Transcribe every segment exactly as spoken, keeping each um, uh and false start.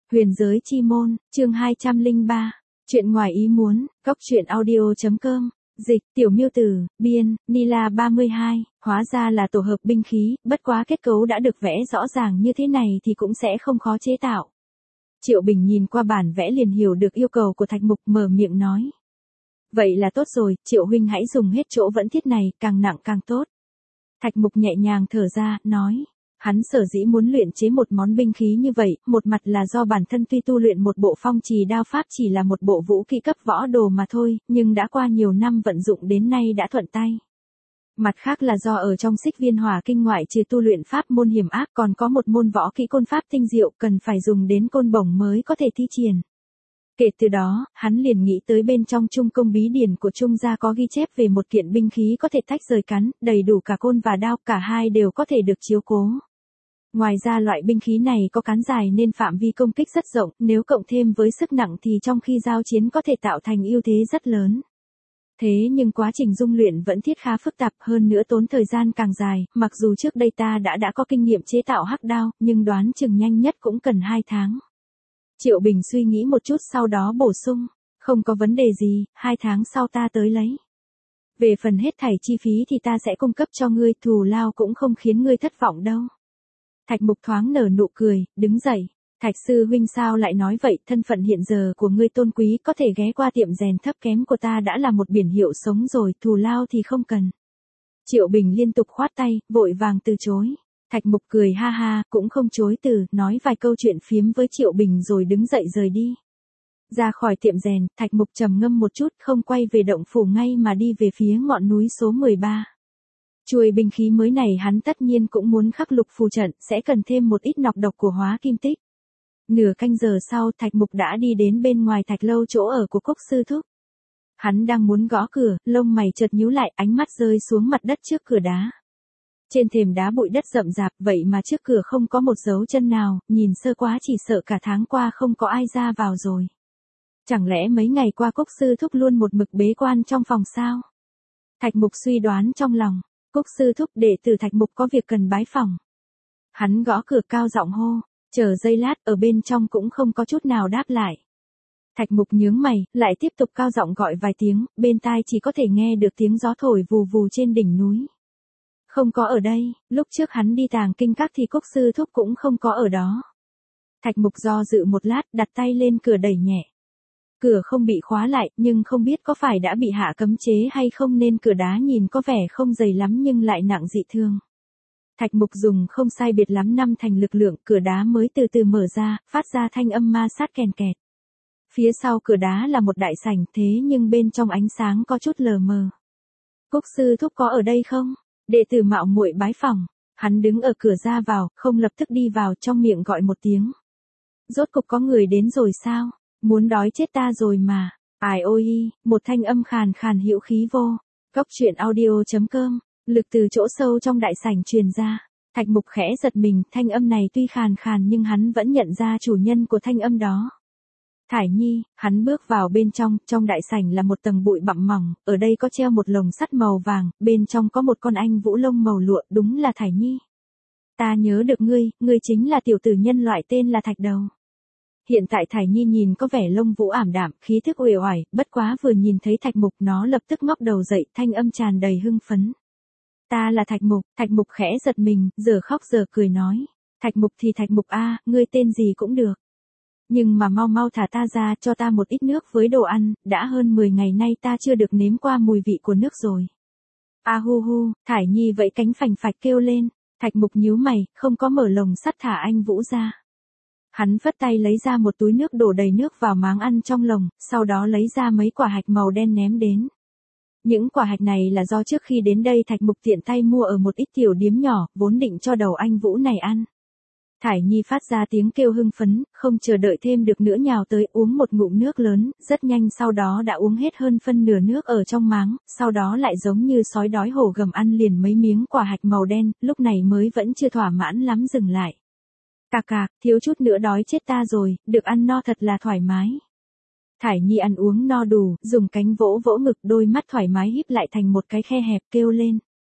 Huyền giới chi môn, chương hai trăm lẻ ba. Chuyện ngoài ý muốn, góc truyện audio.com. Dịch, Tiểu Miêu Tử, biên, Nila ba mươi hai, hóa ra là tổ hợp binh khí, bất quá kết cấu đã được vẽ rõ ràng như thế này thì cũng sẽ không khó chế tạo. Triệu Bình nhìn qua bản vẽ liền hiểu được yêu cầu của Thạch Mục, mở miệng nói. Vậy là tốt rồi, Triệu huynh hãy dùng hết chỗ vẫn thiết này, càng nặng càng tốt. Thạch Mục nhẹ nhàng thở ra, nói. Hắn sở dĩ muốn luyện chế một món binh khí như vậy, một mặt là do bản thân tuy tu luyện một bộ phong trì đao pháp chỉ là một bộ vũ khí cấp võ đồ mà thôi, nhưng đã qua nhiều năm vận dụng đến nay đã thuận tay. Mặt khác là do ở trong Xích Viên Hỏa Kinh ngoại trừ tu luyện pháp môn hiểm ác còn có một môn võ kỹ côn pháp tinh diệu cần phải dùng đến côn bổng mới có thể thi triển. Kể từ đó, hắn liền nghĩ tới bên trong Trung Công bí điển của Trung gia có ghi chép về một kiện binh khí có thể tách rời cắn, đầy đủ cả côn và đao, cả hai đều có thể được chiếu cố. Ngoài ra loại binh khí này có cán dài nên phạm vi công kích rất rộng, nếu cộng thêm với sức nặng thì trong khi giao chiến có thể tạo thành ưu thế rất lớn. Thế nhưng quá trình dung luyện vẫn thiết khá phức tạp, hơn nữa tốn thời gian càng dài, mặc dù trước đây ta đã đã có kinh nghiệm chế tạo hắc đao, nhưng đoán chừng nhanh nhất cũng cần hai tháng. Triệu Bình suy nghĩ một chút sau đó bổ sung, không có vấn đề gì, hai tháng sau ta tới lấy. Về phần hết thảy chi phí thì ta sẽ cung cấp cho ngươi, thù lao cũng không khiến ngươi thất vọng đâu. Thạch Mục thoáng nở nụ cười, đứng dậy. Thạch sư huynh sao lại nói vậy, thân phận hiện giờ của ngươi tôn quý, có thể ghé qua tiệm rèn thấp kém của ta đã là một biển hiệu sống rồi, thù lao thì không cần. Triệu Bình liên tục khoát tay, vội vàng từ chối. Thạch Mục cười ha ha, cũng không chối từ, nói vài câu chuyện phiếm với Triệu Bình rồi đứng dậy rời đi. Ra khỏi tiệm rèn, Thạch Mục trầm ngâm một chút, không quay về động phủ ngay mà đi về phía ngọn núi số mười ba. Chuôi binh khí mới này hắn tất nhiên cũng muốn khắc lục phù trận, sẽ cần thêm một ít nọc độc của hóa kim tích. Nửa canh giờ sau, Thạch Mục đã đi đến bên ngoài Thạch lâu chỗ ở của Cốc sư thúc. Hắn đang muốn gõ cửa, lông mày chợt nhíu lại, ánh mắt rơi xuống mặt đất trước cửa đá. Trên thềm đá bụi đất rậm rạp, vậy mà trước cửa không có một dấu chân nào, nhìn sơ quá chỉ sợ cả tháng qua không có ai ra vào rồi. Chẳng lẽ mấy ngày qua Cốc sư thúc luôn một mực bế quan trong phòng sao? Thạch Mục suy đoán trong lòng. Cốc sư thúc, đệ tử Thạch Mục có việc cần bái phỏng. Hắn gõ cửa cao giọng hô, chờ giây lát, ở bên trong cũng không có chút nào đáp lại. Thạch Mục nhướng mày, lại tiếp tục cao giọng gọi vài tiếng, bên tai chỉ có thể nghe được tiếng gió thổi vù vù trên đỉnh núi. Không có ở đây, lúc trước hắn đi Tàng Kinh Các thì Cốc sư thúc cũng không có ở đó. Thạch Mục do dự một lát, đặt tay lên cửa đẩy nhẹ. Cửa không bị khóa lại, nhưng không biết có phải đã bị hạ cấm chế hay không nên cửa đá nhìn có vẻ không dày lắm nhưng lại nặng dị thương. Thạch Mục dùng không sai biệt lắm năm thành lực lượng, cửa đá mới từ từ mở ra, phát ra thanh âm ma sát kèn kẹt. Phía sau cửa đá là một đại sảnh, thế nhưng bên trong ánh sáng có chút lờ mờ. Cốc sư thúc có ở đây không? Đệ tử mạo muội bái phỏng. Hắn đứng ở cửa ra vào, không lập tức đi vào, trong miệng gọi một tiếng. Rốt cục có người đến rồi sao? Muốn đói chết ta rồi mà. Ai ôi, một thanh âm khàn khàn hữu khí vô. Góc truyện audio.com. Lực từ chỗ sâu trong đại sảnh truyền ra. Thạch Mục khẽ giật mình, thanh âm này tuy khàn khàn nhưng hắn vẫn nhận ra chủ nhân của thanh âm đó. Thải Nhi, hắn bước vào bên trong, trong đại sảnh là một tầng bụi bặm mỏng, ở đây có treo một lồng sắt màu vàng, bên trong có một con anh vũ lông màu lụa, đúng là Thải Nhi. Ta nhớ được ngươi, ngươi chính là tiểu tử nhân loại tên là Thạch Đầu. Hiện tại Thải Nhi nhìn có vẻ lông vũ ảm đạm, khí thức uể oải, bất quá vừa nhìn thấy Thạch Mục nó lập tức ngóc đầu dậy, thanh âm tràn đầy hưng phấn. Ta là Thạch Mục. Thạch Mục khẽ giật mình, giờ khóc giờ cười nói. Thạch Mục thì Thạch Mục a, ngươi tên gì cũng được. Nhưng mà mau mau thả ta ra, cho ta một ít nước với đồ ăn, đã hơn mười ngày nay ta chưa được nếm qua mùi vị của nước rồi. A hu hu, Thải Nhi vẫy cánh phành phạch kêu lên. Thạch Mục nhíu mày, không có mở lồng sắt thả anh Vũ ra. Hắn vất tay lấy ra một túi nước đổ đầy nước vào máng ăn trong lồng, sau đó lấy ra mấy quả hạch màu đen ném đến. Những quả hạch này là do trước khi đến đây Thạch Mục tiện tay mua ở một ít tiểu điếm nhỏ, vốn định cho đầu anh Vũ này ăn. Thải Nhi phát ra tiếng kêu hưng phấn, không chờ đợi thêm được nữa nhào tới uống một ngụm nước lớn, rất nhanh sau đó đã uống hết hơn phân nửa nước ở trong máng, sau đó lại giống như sói đói hổ gầm ăn liền mấy miếng quả hạch màu đen, lúc này mới vẫn chưa thỏa mãn lắm dừng lại. Cạc cạc, thiếu chút nữa đói chết ta rồi, được ăn no thật là thoải mái. Thải Nhi ăn uống no đủ, dùng cánh vỗ vỗ ngực, đôi mắt thoải mái híp lại thành một cái khe hẹp, kêu lên.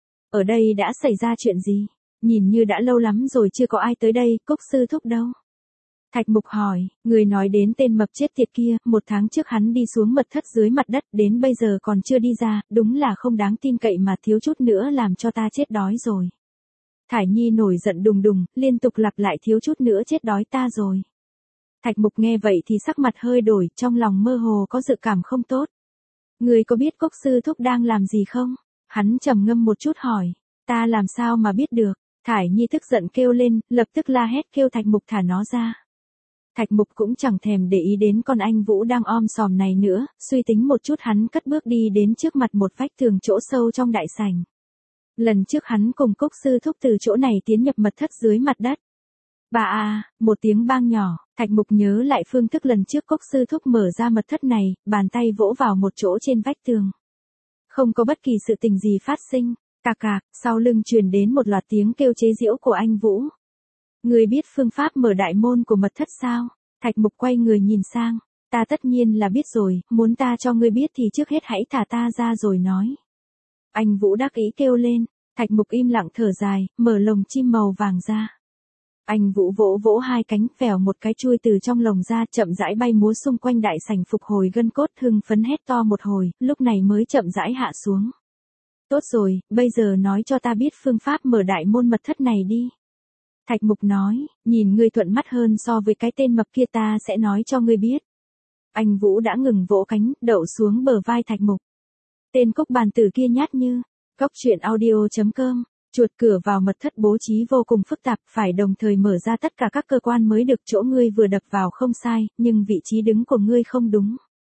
Ở đây đã xảy ra chuyện gì? Nhìn như đã lâu lắm rồi chưa có ai tới đây, Cốc sư thúc đâu? Thạch Mục hỏi, người nói đến tên mập chết tiệt kia, một tháng trước hắn đi xuống mật thất dưới mặt đất, đến bây giờ còn chưa đi ra, đúng là không đáng tin cậy mà thiếu chút nữa làm cho ta chết đói rồi. Thải Nhi nổi giận đùng đùng, liên tục lặp lại thiếu chút nữa chết đói ta rồi. Thạch Mục nghe vậy thì sắc mặt hơi đổi, trong lòng mơ hồ có dự cảm không tốt. Người có biết Cốc sư thúc đang làm gì không? Hắn trầm ngâm một chút hỏi, ta làm sao mà biết được? Thải Nhi tức giận kêu lên, lập tức la hét kêu Thạch Mục thả nó ra. Thạch Mục cũng chẳng thèm để ý đến con anh Vũ đang om sòm này nữa, suy tính một chút hắn cất bước đi đến trước mặt một vách tường chỗ sâu trong đại sảnh. Lần trước hắn cùng Cốc sư thúc từ chỗ này tiến nhập mật thất dưới mặt đất. Bà à, một tiếng bang nhỏ, Thạch Mục nhớ lại phương thức lần trước Cốc sư thúc mở ra mật thất này, bàn tay vỗ vào một chỗ trên vách tường. Không có bất kỳ sự tình gì phát sinh, cạc cạc, sau lưng truyền đến một loạt tiếng kêu chế giễu của anh Vũ. Người biết phương pháp mở đại môn của mật thất sao? Thạch Mục quay người nhìn sang, ta tất nhiên là biết rồi, muốn ta cho ngươi biết thì trước hết hãy thả ta ra rồi nói. Anh Vũ đắc ý kêu lên, Thạch Mục im lặng thở dài, mở lồng chim màu vàng ra. Anh Vũ vỗ vỗ hai cánh, vèo một cái chui từ trong lồng ra, chậm rãi bay múa xung quanh đại sảnh phục hồi gân cốt, hưng phấn hét to một hồi, lúc này mới chậm rãi hạ xuống. Tốt rồi, bây giờ nói cho ta biết phương pháp mở đại môn mật thất này đi. Thạch Mục nói, nhìn ngươi thuận mắt hơn so với cái tên mập kia ta sẽ nói cho ngươi biết. Anh Vũ đã ngừng vỗ cánh, đậu xuống bờ vai Thạch Mục. Tên cốc bàn tử kia nhát như, cốc truyện audio chấm com, chuột cửa vào mật thất bố trí vô cùng phức tạp, phải đồng thời mở ra tất cả các cơ quan mới được, chỗ ngươi vừa đập vào không sai, nhưng vị trí đứng của ngươi không đúng.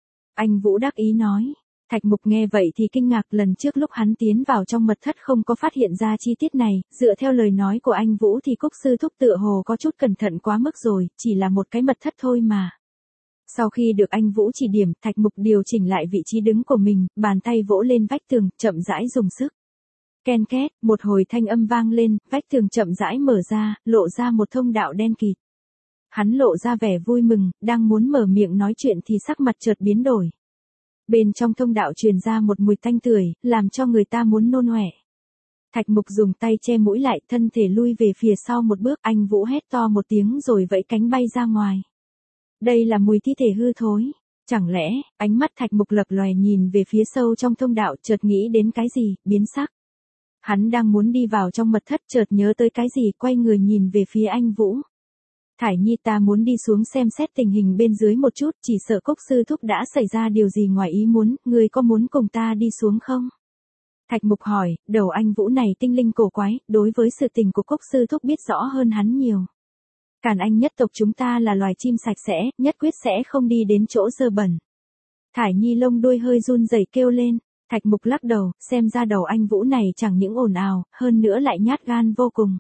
Anh Vũ đắc ý nói. Thạch Mục nghe vậy thì kinh ngạc, lần trước lúc hắn tiến vào trong mật thất không có phát hiện ra chi tiết này, dựa theo lời nói của anh Vũ thì Cốc sư thúc tựa hồ có chút cẩn thận quá mức rồi, chỉ là một cái mật thất thôi mà. Sau khi được anh Vũ chỉ điểm, Thạch Mục điều chỉnh lại vị trí đứng của mình, bàn tay vỗ lên vách tường, chậm rãi dùng sức. Ken két, một hồi thanh âm vang lên, vách tường chậm rãi mở ra, lộ ra một thông đạo đen kịt. Hắn lộ ra vẻ vui mừng, đang muốn mở miệng nói chuyện thì sắc mặt chợt biến đổi. Bên trong thông đạo truyền ra một mùi tanh tưởi, làm cho người ta muốn nôn ọe. Thạch Mục dùng tay che mũi lại, thân thể lui về phía sau một bước, anh Vũ hét to một tiếng rồi vẫy cánh bay ra ngoài. Đây là mùi thi thể hư thối. Chẳng lẽ, ánh mắt Thạch Mục lập lòe nhìn về phía sâu trong thông đạo, chợt nghĩ đến cái gì, biến sắc. Hắn đang muốn đi vào trong mật thất, chợt nhớ tới cái gì, quay người nhìn về phía anh Vũ. Thải Nhi, ta muốn đi xuống xem xét tình hình bên dưới một chút, chỉ sợ Cốc sư thúc đã xảy ra điều gì ngoài ý muốn, ngươi có muốn cùng ta đi xuống không? Thạch Mục hỏi, đầu anh Vũ này tinh linh cổ quái, đối với sự tình của Cốc sư thúc biết rõ hơn hắn nhiều. Càn Anh nhất tộc chúng ta là loài chim sạch sẽ, nhất quyết sẽ không đi đến chỗ dơ bẩn. Thải Nhi lông đuôi hơi run rẩy kêu lên. Thạch Mục lắc đầu, xem ra đầu anh Vũ này chẳng những ồn ào, hơn nữa lại nhát gan vô cùng.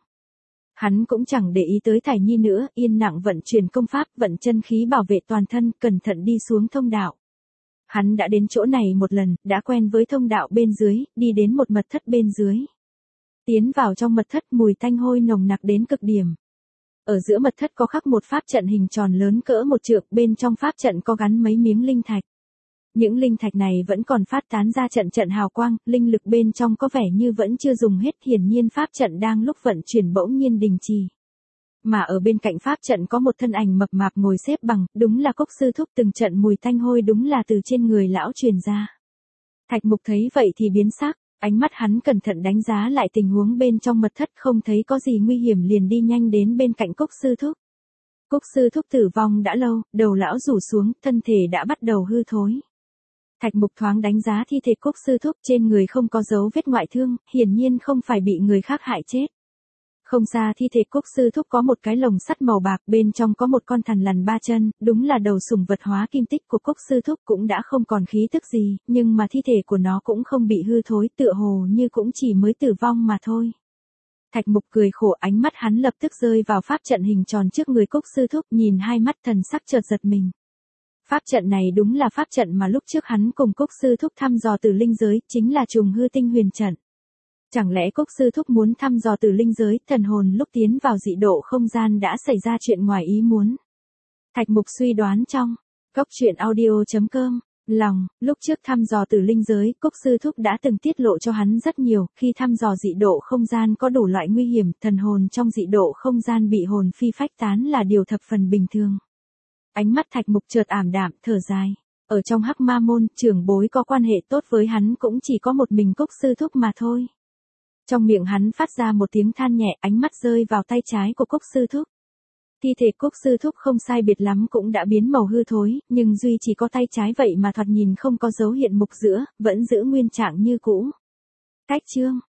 Hắn cũng chẳng để ý tới Thải Nhi nữa, yên lặng vận chuyển công pháp, vận chân khí bảo vệ toàn thân, cẩn thận đi xuống thông đạo. Hắn đã đến chỗ này một lần, đã quen với thông đạo bên dưới, đi đến một mật thất bên dưới. Tiến vào trong mật thất, mùi tanh hôi nồng nặc đến cực điểm. Ở giữa mật thất có khắc một pháp trận hình tròn lớn cỡ một trượng, bên trong pháp trận có gắn mấy miếng linh thạch. Những linh thạch này vẫn còn phát tán ra trận trận hào quang, linh lực bên trong có vẻ như vẫn chưa dùng hết, hiển nhiên pháp trận đang lúc vận chuyển bỗng nhiên đình trì. Mà ở bên cạnh pháp trận có một thân ảnh mập mạp ngồi xếp bằng, đúng là Cốc sư thúc, từng trận mùi tanh hôi đúng là từ trên người lão truyền ra. Thạch Mục thấy vậy thì biến sắc, ánh mắt hắn cẩn thận đánh giá lại tình huống bên trong mật thất, không thấy có gì nguy hiểm liền đi nhanh đến bên cạnh Cốc sư thúc. Cốc sư thúc tử vong đã lâu, đầu lão rủ xuống, thân thể đã bắt đầu hư thối. Thạch Mục thoáng đánh giá thi thể Cốc sư thúc, trên người không có dấu vết ngoại thương, hiển nhiên không phải bị người khác hại chết. Không xa thi thể Cốc sư thúc có một cái lồng sắt màu bạc, bên trong có một con thằn lằn ba chân, đúng là đầu sủng vật hóa kim tích của Cốc sư thúc, cũng đã không còn khí tức gì, nhưng mà thi thể của nó cũng không bị hư thối, tựa hồ như cũng chỉ mới tử vong mà thôi. Thạch Mục cười khổ, ánh mắt hắn lập tức rơi vào pháp trận hình tròn trước người Cốc sư thúc, nhìn hai mắt thần sắc chợt giật mình. Pháp trận này đúng là pháp trận mà lúc trước hắn cùng Cốc sư thúc thăm dò tử linh giới, chính là trùng hư tinh huyền trận. Chẳng lẽ Cốc sư thúc muốn thăm dò tử linh giới, thần hồn lúc tiến vào dị độ không gian đã xảy ra chuyện ngoài ý muốn. Thạch Mục suy đoán trong cốc truyện audio chấm com lòng, lúc trước thăm dò tử linh giới, Cúc sư thúc đã từng tiết lộ cho hắn rất nhiều, khi thăm dò dị độ không gian có đủ loại nguy hiểm, thần hồn trong dị độ không gian bị hồn phi phách tán là điều thập phần bình thường. Ánh mắt Thạch Mục chợt ảm đạm, thở dài. Ở trong Hắc Ma môn, trưởng bối có quan hệ tốt với hắn cũng chỉ có một mình Cúc sư thúc mà thôi. Trong miệng hắn phát ra một tiếng than nhẹ, ánh mắt rơi vào tay trái của Cúc sư thúc. Thi thể Cúc sư thúc không sai biệt lắm cũng đã biến màu hư thối, nhưng duy chỉ có tay trái vậy mà thoạt nhìn không có dấu hiện mục giữa, vẫn giữ nguyên trạng như cũ. Cách chương